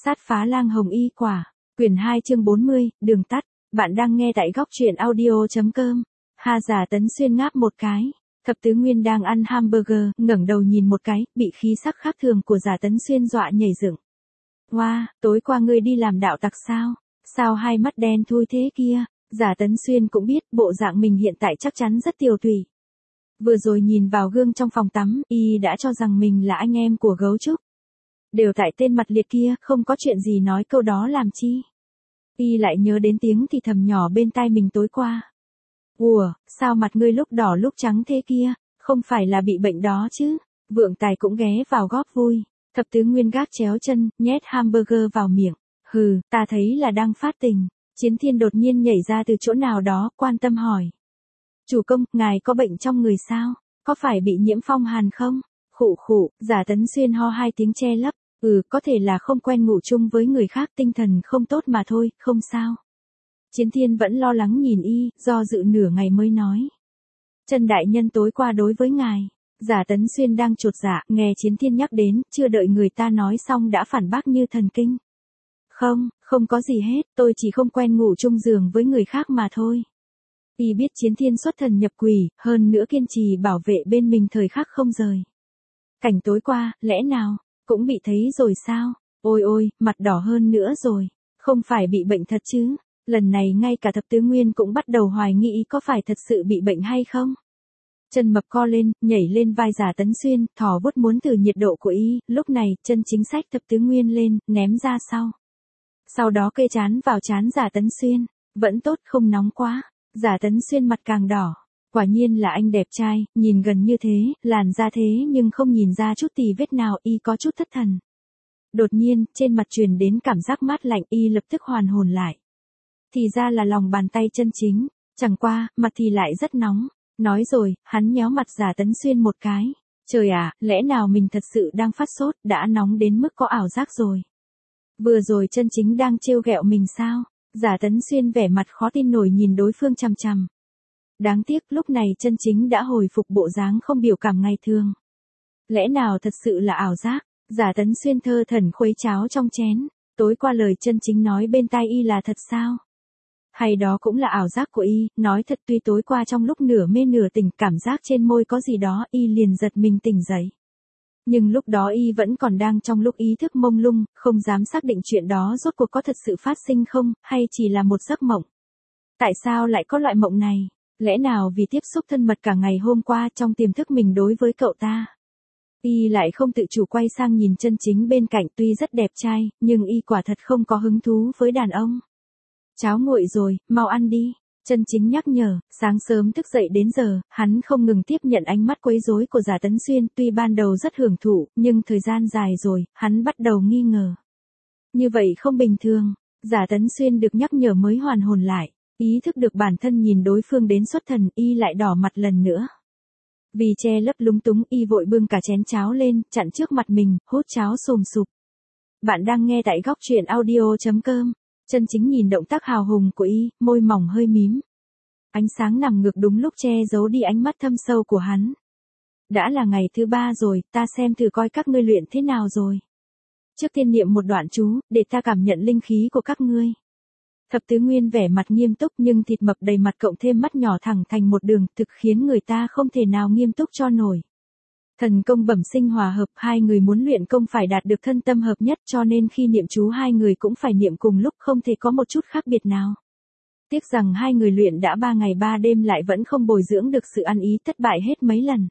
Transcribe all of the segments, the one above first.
Sát phá lang hồng y quả. Quyển 2 chương 40, đường tắt. Bạn đang nghe tại góc truyện audio.com. Ha Giả Tấn Xuyên ngáp một cái. Thập Tứ Nguyên đang ăn hamburger, ngẩng đầu nhìn một cái, bị khí sắc khác thường của Giả Tấn Xuyên dọa nhảy dựng. Wow, tối qua ngươi đi làm đạo tặc sao? Sao hai mắt đen thui thế kia? Giả Tấn Xuyên cũng biết bộ dạng mình hiện tại chắc chắn rất tiều tụy. Vừa rồi nhìn vào gương trong phòng tắm, y đã cho rằng mình là anh em của gấu trúc. Đều tại tên mặt liệt kia, không có chuyện gì nói câu đó làm chi. Y lại nhớ đến tiếng thì thầm nhỏ bên tai mình tối qua. Ủa, sao mặt ngươi lúc đỏ lúc trắng thế kia, không phải là bị bệnh đó chứ? Vượng Tài cũng ghé vào góp vui. Thập Tứ Nguyên gác chéo chân, nhét hamburger vào miệng. Hừ, ta thấy là đang phát tình. Chiến Thiên đột nhiên nhảy ra từ chỗ nào đó, quan tâm hỏi. Chủ công, ngài có bệnh trong người sao? Có phải bị nhiễm phong hàn không? Khụ khụ, Giả Tấn Xuyên ho hai tiếng che lấp. Có thể là không quen ngủ chung với người khác, tinh thần không tốt mà thôi, không sao. Chiến Thiên vẫn lo lắng nhìn y, do dự nửa ngày mới nói. Trần đại nhân tối qua đối với ngài. Giả Tấn Xuyên đang chột dạ, nghe Chiến Thiên nhắc đến, chưa đợi người ta nói xong đã phản bác như thần kinh. Không có gì hết, tôi chỉ không quen ngủ chung giường với người khác mà thôi. Y biết Chiến Thiên xuất thần nhập quỷ, hơn nữa kiên trì bảo vệ bên mình thời khắc không rời. Cảnh tối qua, lẽ nào, cũng bị thấy rồi sao? Ôi, mặt đỏ hơn nữa rồi. Không phải bị bệnh thật chứ? Lần này ngay cả Thập Tứ Nguyên cũng bắt đầu hoài nghi có phải thật sự bị bệnh hay không? Chân mập co lên, nhảy lên vai Giả Tấn Xuyên, thò vuốt muốn thử nhiệt độ của y, lúc này, chân chính xách Thập Tứ Nguyên lên, ném ra sau. Sau đó kê trán vào trán Giả Tấn Xuyên, vẫn tốt không nóng quá. Giả Tấn Xuyên mặt càng đỏ. Quả nhiên là anh đẹp trai, nhìn gần như thế, làn da thế nhưng không nhìn ra chút tì vết nào, y có chút thất thần. Đột nhiên, trên mặt truyền đến cảm giác mát lạnh, y lập tức hoàn hồn lại. Thì ra là lòng bàn tay chân chính, chẳng qua, mặt thì lại rất nóng. Nói rồi, hắn nhéo mặt Giả Tấn Xuyên một cái. Trời ạ, lẽ nào mình thật sự đang phát sốt, đã nóng đến mức có ảo giác rồi. Vừa rồi chân chính đang trêu ghẹo mình sao? Giả Tấn Xuyên vẻ mặt khó tin nổi nhìn đối phương chằm chằm. Đáng tiếc lúc này chân chính đã hồi phục bộ dáng không biểu cảm ngày thường. Lẽ nào thật sự là ảo giác? Giả Tấn Xuyên thơ thẩn khuấy cháo trong chén. Tối qua lời chân chính nói bên tai y là thật sao? Hay đó cũng là ảo giác của y? Nói thật, tuy tối qua trong lúc nửa mê nửa tỉnh cảm giác trên môi có gì đó, y liền giật mình tỉnh dậy. Nhưng lúc đó y vẫn còn đang trong lúc ý thức mông lung, không dám xác định chuyện đó rốt cuộc có thật sự phát sinh không, hay chỉ là một giấc mộng. Tại sao lại có loại mộng này? Lẽ nào vì tiếp xúc thân mật cả ngày hôm qua trong tiềm thức mình đối với cậu ta? Y lại không tự chủ quay sang nhìn chân chính bên cạnh, tuy rất đẹp trai, nhưng y quả thật không có hứng thú với đàn ông. Cháo nguội rồi, mau ăn đi. Chân chính nhắc nhở, sáng sớm thức dậy đến giờ, hắn không ngừng tiếp nhận ánh mắt quấy rối của Giả Tấn Xuyên, tuy ban đầu rất hưởng thụ, nhưng thời gian dài rồi, hắn bắt đầu nghi ngờ. Như vậy không bình thường, Giả Tấn Xuyên được nhắc nhở mới hoàn hồn lại, ý thức được bản thân nhìn đối phương đến xuất thần, y lại đỏ mặt lần nữa. Vì che lấp lúng túng, y vội bưng cả chén cháo lên, chặn trước mặt mình, hút cháo sùm sụp. Bạn đang nghe tại góc truyện audio.com. Chân chính nhìn động tác hào hùng của y, môi mỏng hơi mím. Ánh sáng nằm ngược đúng lúc che giấu đi ánh mắt thâm sâu của hắn. Đã là ngày thứ 3 rồi, ta xem thử coi các ngươi luyện thế nào rồi. Trước tiên niệm một đoạn chú, để ta cảm nhận linh khí của các ngươi. Thập Tứ Nguyên vẻ mặt nghiêm túc nhưng thịt mập đầy mặt cộng thêm mắt nhỏ thẳng thành một đường, thực khiến người ta không thể nào nghiêm túc cho nổi. Thần công bẩm sinh hòa hợp, hai người muốn luyện công phải đạt được thân tâm hợp nhất, cho nên khi niệm chú hai người cũng phải niệm cùng lúc, không thể có một chút khác biệt nào. Tiếc rằng hai người luyện đã 3 ngày 3 đêm lại vẫn không bồi dưỡng được sự ăn ý, thất bại hết mấy lần.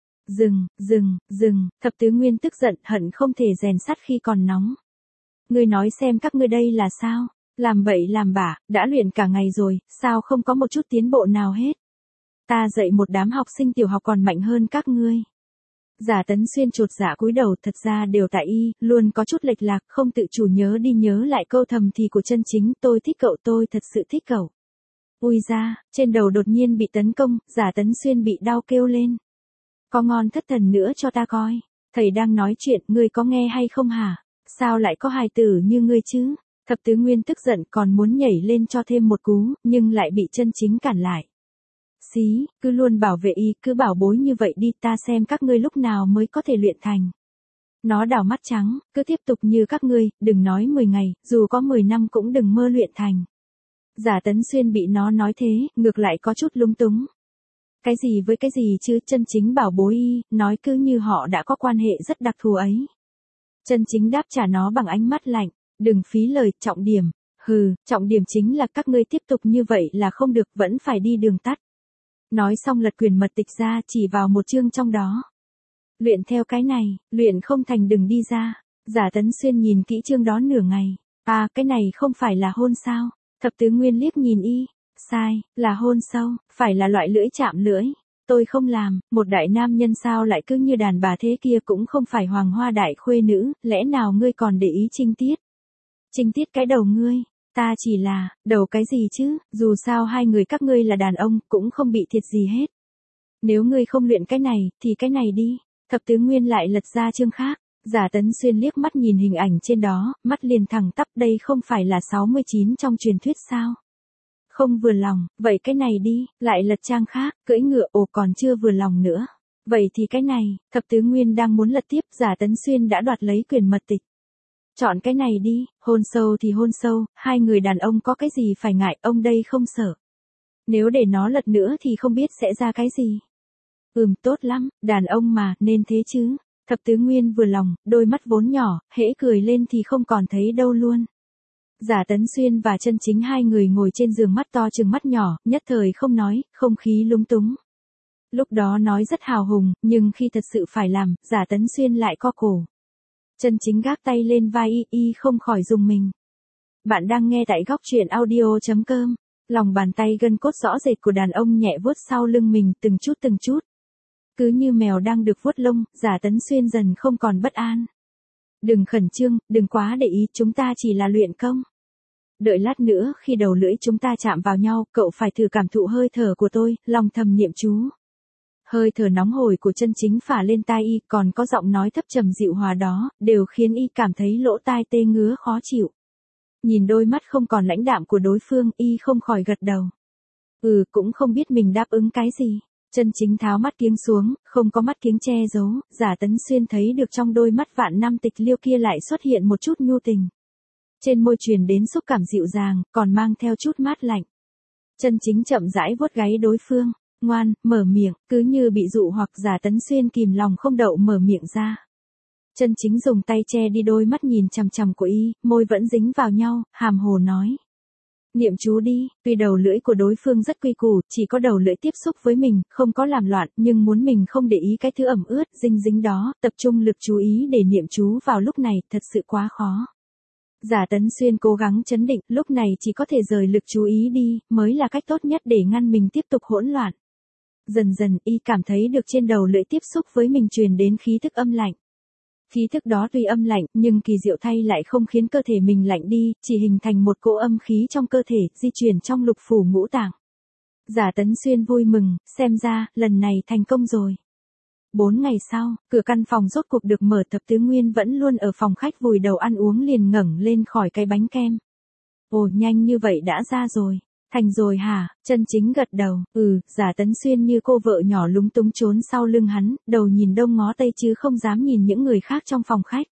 Dừng, Thập Tứ Nguyên tức giận, hận không thể rèn sắt khi còn nóng. Ngươi nói xem các ngươi đây là sao? Làm bậy làm bạ, đã luyện cả ngày rồi, sao không có một chút tiến bộ nào hết? Ta dạy một đám học sinh tiểu học còn mạnh hơn các ngươi. Giả Tấn Xuyên chột dạ cúi đầu, thật ra đều tại y, luôn có chút lệch lạc, không tự chủ nhớ đi nhớ lại câu thầm thì của chân chính, tôi thích cậu, tôi thật sự thích cậu. Ui ra, trên đầu đột nhiên bị tấn công, Giả Tấn Xuyên bị đau kêu lên. Có ngon thất thần nữa cho ta coi, thầy đang nói chuyện, ngươi có nghe hay không hả? Sao lại có hài tử như ngươi chứ? Thập Tứ Nguyên tức giận còn muốn nhảy lên cho thêm một cú, nhưng lại bị chân chính cản lại. Xí, cứ luôn bảo vệ y, cứ bảo bối như vậy đi, ta xem các ngươi lúc nào mới có thể luyện thành. Nó đảo mắt trắng, cứ tiếp tục như các ngươi, đừng nói 10 ngày, dù có 10 năm cũng đừng mơ luyện thành. Giả Tấn Xuyên bị nó nói thế, ngược lại có chút lúng túng. Cái gì với cái gì chứ, Chân Chính bảo bối y, nói cứ như họ đã có quan hệ rất đặc thù ấy. Chân Chính đáp trả nó bằng ánh mắt lạnh, đừng phí lời, trọng điểm. Hừ, trọng điểm chính là các ngươi tiếp tục như vậy là không được, vẫn phải đi đường tắt. Nói xong lật quyển mật tịch ra, chỉ vào một chương trong đó. Luyện theo cái này, luyện không thành đừng đi ra. Giả Tấn Xuyên nhìn kỹ chương đó nửa ngày. À, cái này không phải là hôn sao? Thập tứ nguyên liếc nhìn y. Sai, là hôn sâu, phải là loại lưỡi chạm lưỡi. Tôi không làm, một đại nam nhân sao lại cứ như đàn bà thế kia, cũng không phải hoàng hoa đại khuê nữ, lẽ nào ngươi còn để ý trinh tiết? Trinh tiết cái đầu ngươi, ta chỉ là, đầu cái gì chứ, dù sao hai người các ngươi là đàn ông, cũng không bị thiệt gì hết. Nếu ngươi không luyện cái này, thì cái này đi. Thập tứ nguyên lại lật ra chương khác. Giả Tấn Xuyên liếc mắt nhìn hình ảnh trên đó, mắt liền thẳng tắp, đây không phải là 69 trong truyền thuyết sao? Không vừa lòng, vậy cái này đi, lại lật trang khác, cưỡi ngựa, ồ còn chưa vừa lòng nữa. Vậy thì cái này, thập tứ nguyên đang muốn lật tiếp, Giả Tấn Xuyên đã đoạt lấy quyển mật tịch. Chọn cái này đi, hôn sâu thì hôn sâu, hai người đàn ông có cái gì phải ngại, ông đây không sợ. Nếu để nó lật nữa thì không biết sẽ ra cái gì. Tốt lắm, đàn ông mà, nên thế chứ. Thập tứ nguyên vừa lòng, đôi mắt vốn nhỏ, hễ cười lên thì không còn thấy đâu luôn. Giả Tấn Xuyên và Chân Chính hai người ngồi trên giường, mắt to chừng mắt nhỏ, nhất thời không nói, không khí lúng túng. Lúc đó nói rất hào hùng, nhưng khi thật sự phải làm, Giả Tấn Xuyên lại co cổ. Chân Chính gác tay lên vai y không khỏi rùng mình. Bạn đang nghe tại góc truyện audio.com. Lòng bàn tay gân cốt rõ rệt của đàn ông nhẹ vuốt sau lưng mình từng chút. Cứ như mèo đang được vuốt lông, Giả Tấn Xuyên dần không còn bất an. Đừng khẩn trương, đừng quá để ý, chúng ta chỉ là luyện công. Đợi lát nữa khi đầu lưỡi chúng ta chạm vào nhau, cậu phải thử cảm thụ hơi thở của tôi, lòng thầm niệm chú. Hơi thở nóng hổi của Chân Chính phả lên tai y, còn có giọng nói thấp trầm dịu hòa đó, đều khiến y cảm thấy lỗ tai tê ngứa khó chịu. Nhìn đôi mắt không còn lãnh đạm của đối phương, y không khỏi gật đầu. Cũng không biết mình đáp ứng cái gì. Chân Chính tháo mắt kiếng xuống, không có mắt kiếng che giấu, Giả Tấn Xuyên thấy được trong đôi mắt vạn năm tịch liêu kia lại xuất hiện một chút nhu tình. Trên môi truyền đến xúc cảm dịu dàng, còn mang theo chút mát lạnh. Chân Chính chậm rãi vuốt gáy đối phương, ngoan, mở miệng, cứ như bị dụ hoặc Giả Tấn Xuyên kìm lòng không đậu mở miệng ra. Chân Chính dùng tay che đi đôi mắt nhìn chằm chằm của y, môi vẫn dính vào nhau, hàm hồ nói. Niệm chú đi, tuy đầu lưỡi của đối phương rất quy củ, chỉ có đầu lưỡi tiếp xúc với mình, không có làm loạn, nhưng muốn mình không để ý cái thứ ẩm ướt, dính đó, tập trung lực chú ý để niệm chú vào lúc này, thật sự quá khó. Giả Tấn Xuyên cố gắng trấn định, lúc này chỉ có thể rời lực chú ý đi, mới là cách tốt nhất để ngăn mình tiếp tục hỗn loạn. Dần dần, y cảm thấy được trên đầu lưỡi tiếp xúc với mình truyền đến khí thức âm lạnh. Khí thức đó tuy âm lạnh, nhưng kỳ diệu thay lại không khiến cơ thể mình lạnh đi, chỉ hình thành một cỗ âm khí trong cơ thể, di chuyển trong lục phủ ngũ tạng. Giả Tấn Xuyên vui mừng, xem ra, lần này thành công rồi. 4 ngày sau, cửa căn phòng rốt cuộc được mở, Thập tứ nguyên vẫn luôn ở phòng khách vùi đầu ăn uống liền ngẩng lên khỏi cái bánh kem. Ồ, nhanh như vậy đã ra rồi. Thành rồi hả? Chân Chính gật đầu, Giả Tấn Xuyên như cô vợ nhỏ lúng túng trốn sau lưng hắn, đầu nhìn đông ngó tây chứ không dám nhìn những người khác trong phòng khách.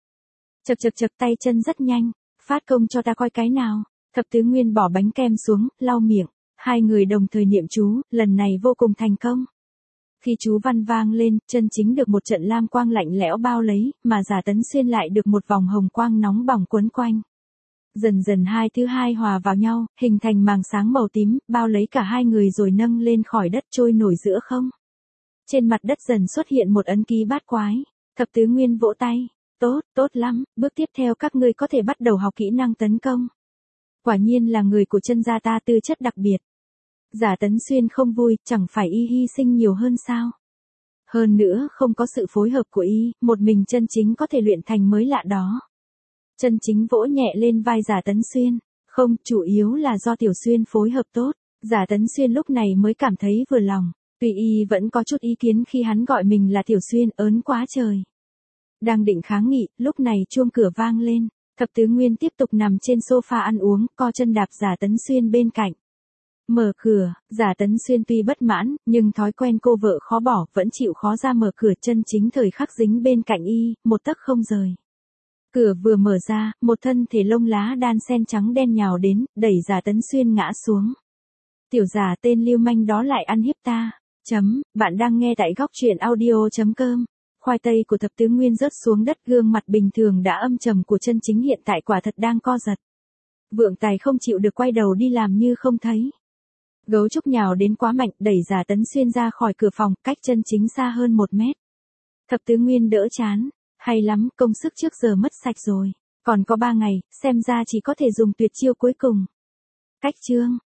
Chật tay chân rất nhanh, phát công cho ta coi cái nào. Thập tứ nguyên bỏ bánh kem xuống, lau miệng, hai người đồng thời niệm chú, lần này vô cùng thành công. Khi chú văn vang lên, Chân Chính được một trận lam quang lạnh lẽo bao lấy, mà Giả Tấn Xuyên lại được một vòng hồng quang nóng bỏng quấn quanh. Dần dần hai thứ hai hòa vào nhau, hình thành màng sáng màu tím, bao lấy cả hai người rồi nâng lên khỏi đất trôi nổi giữa không. Trên mặt đất dần xuất hiện một ấn ký bát quái. Thập tứ nguyên vỗ tay. Tốt lắm, bước tiếp theo các ngươi có thể bắt đầu học kỹ năng tấn công. Quả nhiên là người của Chân gia ta tư chất đặc biệt. Giả Tấn Xuyên không vui, chẳng phải y hy sinh nhiều hơn sao? Hơn nữa, không có sự phối hợp của y, một mình Chân Chính có thể luyện thành mới lạ đó. Chân Chính vỗ nhẹ lên vai Giả Tấn Xuyên. Không, chủ yếu là do Tiểu Xuyên phối hợp tốt. Giả Tấn Xuyên lúc này mới cảm thấy vừa lòng. Tuy y vẫn có chút ý kiến khi hắn gọi mình là Tiểu Xuyên, ớn quá trời. Đang định kháng nghị, lúc này chuông cửa vang lên. Thập tứ nguyên tiếp tục nằm trên sofa ăn uống, co chân đạp Giả Tấn Xuyên bên cạnh. Mở cửa, Giả Tấn Xuyên tuy bất mãn, nhưng thói quen cô vợ khó bỏ, vẫn chịu khó ra mở cửa, chân chính thời khắc dính bên cạnh y, một tấc không rời. Cửa vừa mở ra, một thân thể lông lá đan sen trắng đen nhào đến, đẩy Giả Tấn Xuyên ngã xuống. Tiểu giả tên lưu manh đó lại ăn hiếp ta. Bạn đang nghe tại góc truyện audio.com. Khoai tây của thập tứ nguyên rớt xuống đất, gương mặt bình thường đã âm trầm của chân chính hiện tại quả thật đang co giật. Vượng Tài không chịu được quay đầu đi làm như không thấy. Gấu trúc nhào đến quá mạnh, đẩy Giả Tấn Xuyên ra khỏi cửa phòng, cách chân chính xa hơn 1 mét. Thập tứ nguyên đỡ chán. Hay lắm, công sức trước giờ mất sạch rồi. Còn có 3 ngày, xem ra chỉ có thể dùng tuyệt chiêu cuối cùng. Cách chương.